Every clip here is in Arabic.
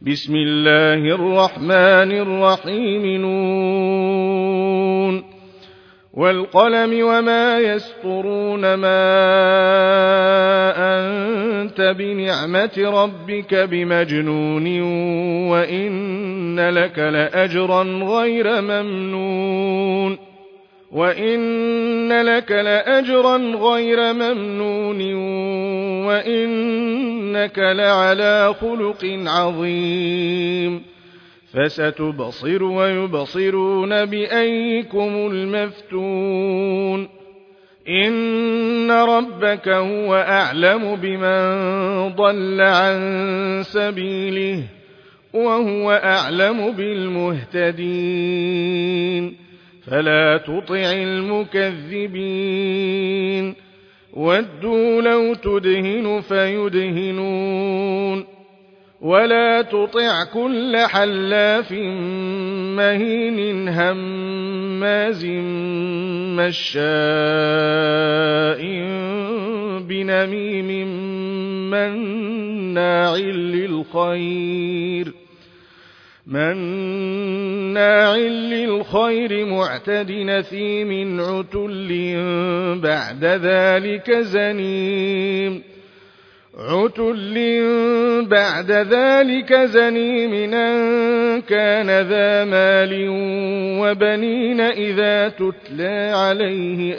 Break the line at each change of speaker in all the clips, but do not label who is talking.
بسم الله الرحمن الرحيم نون والقلم وما يسطرون ما أنت بنعمة ربك بمجنون وإن لك لأجرا غير ممنون وإنك لعلى خلق عظيم فستبصر ويبصرون بأيكم المفتون إن ربك هو أعلم بمن ضل عن سبيله وهو أعلم بالمهتدين فلا تطع المكذبين ودوا لو تدهن فيدهنون ولا تطع كل حلاف مهين هماز مشاء بنميم مناع للخير معتد نثيم عتل بعد ذلك زنيم أن كان ذا مال وبنين إذا تتلى عليه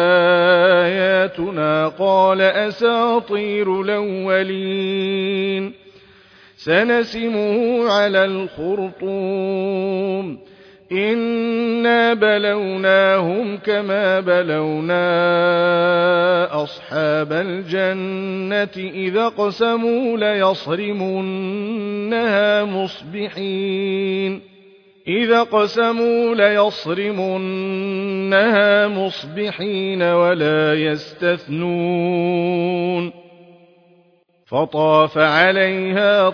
آياتنا قال أساطير الأولين سنسمه على الخرطوم إنا بلوناهم كما بلونا أصحاب الجنة إذا اقسموا ليصرمنها مصبحين ولا يستثنون فطاف عليها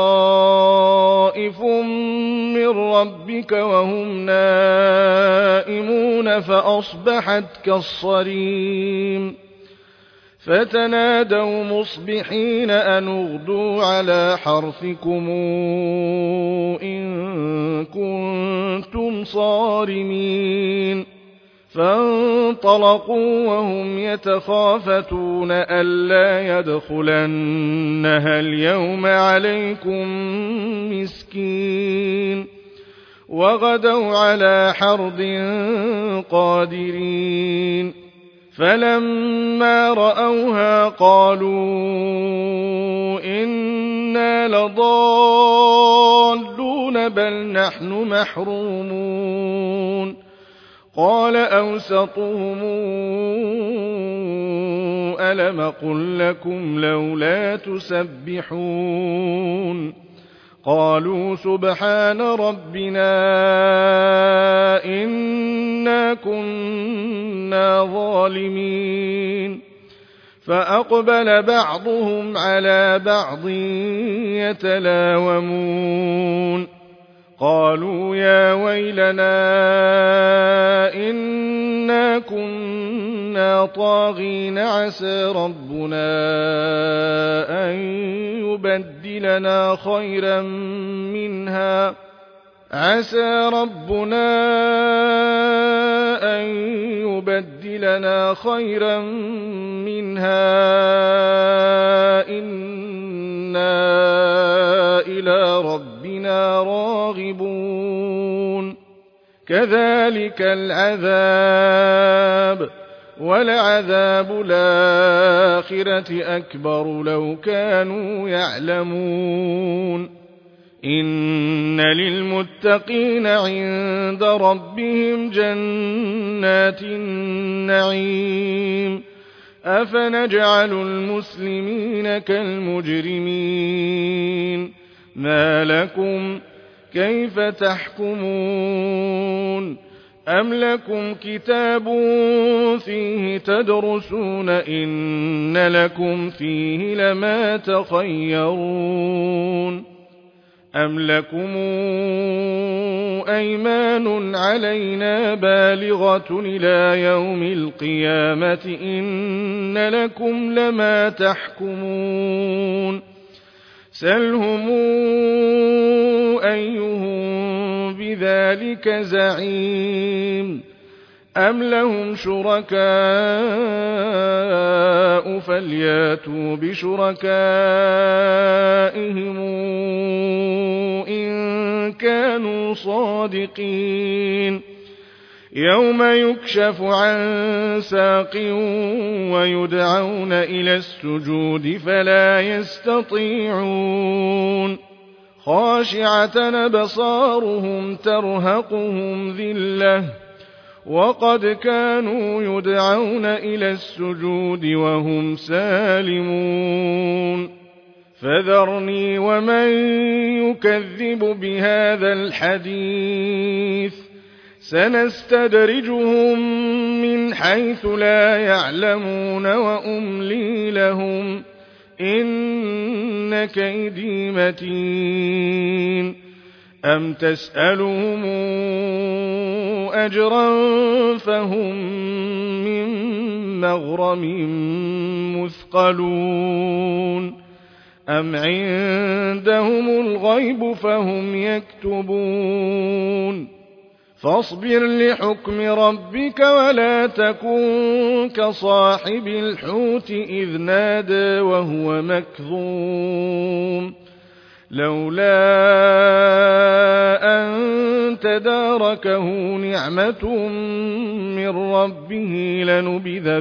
طائف من ربك وهم نائمون فأصبحت كالصريم فتنادوا مصبحين أن اغدوا على حرثكم إن كنتم صارمين فانطلقوا وهم يتخافتون ألا يدخلنها اليوم عليكم مسكين وغدوا على حرد قادرين فلما رأوها قالوا إنا لضالون بل نحن محرومون قال أوسطهم ألم قل لكم لولا تسبحون قالوا سبحان ربنا إنا كنا ظالمين فأقبل بعضهم على بعض يتلاومون قالوا يا ويلنا إنا كنا طاغين عسى ربنا أن يبدلنا خيرا منها إنا إلى ربنا راغبون كذلك العذاب ولعذاب الآخرة أكبر لو كانوا يعلمون إن للمتقين عند ربهم جنات النعيم أفنجعل المسلمين كالمجرمين ما لكم كيف تحكمون أم لكم كتاب فيه تدرسون إن لكم فيه لما تخيرون أم لكم أيمان علينا بالغة إلى يوم القيامة إن لكم لما تحكمون سلهم بذلك زعيم أم لهم شركاء فلياتوا بشركائهم إن كانوا صادقين يوم يكشف عن ساق ويدعون إلى السجود فلا يستطيعون خاشعة أبصارهم ترهقهم ذلة وقد كانوا يدعون إلى السجود وهم سالمون فذرني ومن يكذب بهذا الحديث سنستدرجهم من حيث لا يعلمون وأملي لهم إن كيدي متين أم تسألهم أجرا فهم من مغرم مثقلون أم عندهم الغيب فهم يكتبون فاصبر لحكم ربك ولا تكن كصاحب الحوت إذ نادى وهو مكظوم لولا أن تداركه نعمة من ربه لنبذ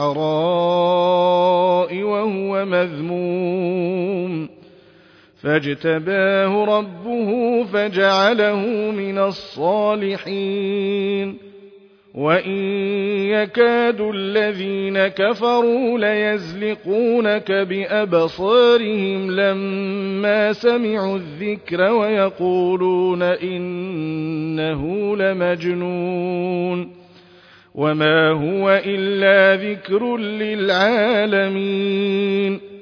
بالعراء وهو مذموم فاجتباه ربه فجعله من الصالحين وإن يكاد الذين كفروا ليزلقونك بأبصارهم لما سمعوا الذكر ويقولون إنه لمجنون وما هو إلا ذكر للعالمين